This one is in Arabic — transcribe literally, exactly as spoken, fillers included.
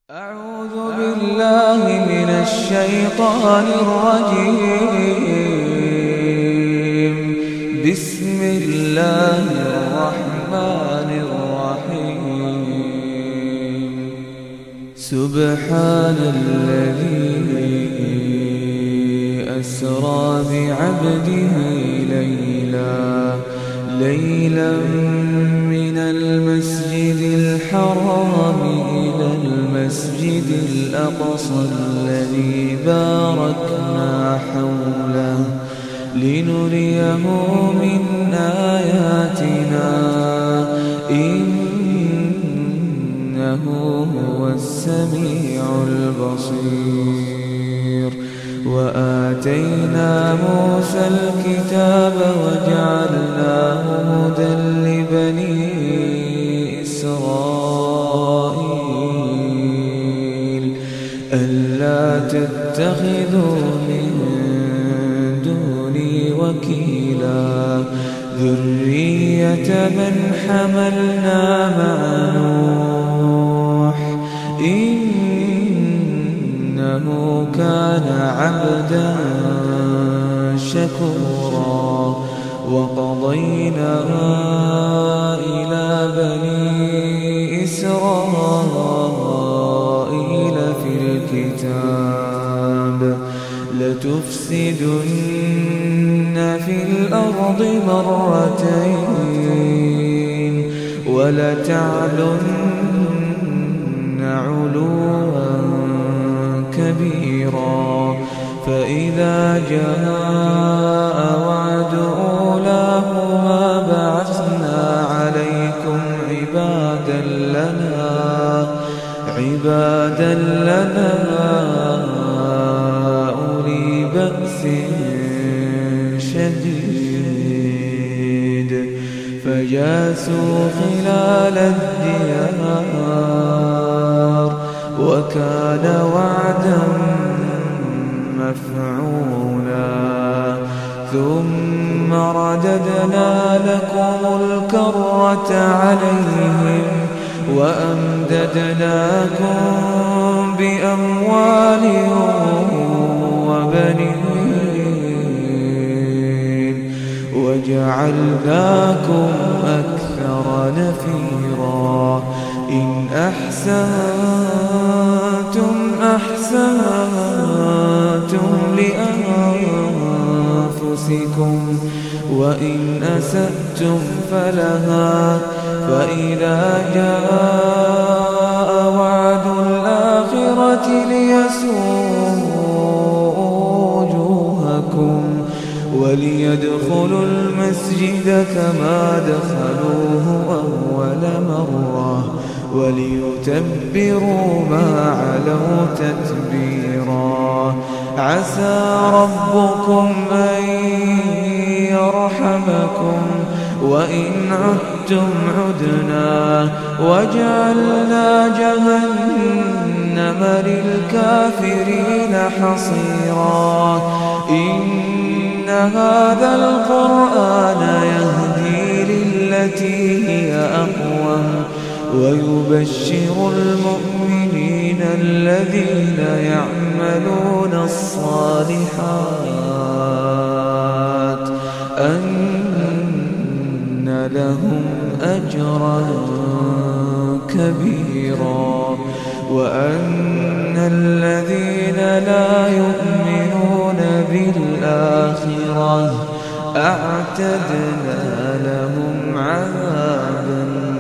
أعوذ بالله من الشيطان الرجيم. بسم الله الرحمن الرحيم. سبحان الذي أسرى بعبده ليلا ليلا من المسجد الحرام إلى المسجد الأقصى الذي باركنا حوله لنريه من آياتنا إنه هو السميع البصير. وآتينا موسى الكتاب وجعلناه هدى لبني إسرائيل ألا تتخذوا من دوني وكيلا ذرية من حملنا مع نوح إنه كان عبدا شكورا. وقضينا إلى بني إسرائيل في الكتاب لتفسدن في الأرض مرتين ولتعلن علوا كبيرا. فإذا جاء وعد أولاهما بعثنا عليكم عبادا لنا عبادا لنا أولي بأس شديد فجاسوا خلال الديار وكان وعدا مفعولا. ثم رددنا لكم الكرة عليهم وأمددناكم بأموال وبنين وجعلناكم أكثر نفيرا. إن أحسنتم أحسنتم لأنفسكم وإن أسأتم فلها. فإذا جاء وعد الآخرة ليسوءوا وجوهكم وليدخلوا المسجد كما دخلوه أول مرة وليتبروا ما علوا تتبيرا. عسى ربكم أن يرحمكم وإن عدتم عدنا وجعلنا جهنم للكافرين حصيرا. إن هذا القرآن يهدي للتي هي أقوم ويبشر المؤمنين الذين يعملون الصالحات أن لهم أجرا كبيرا وأن الذين لا يؤمنون بالآخرة أعتدنا لهم عذابا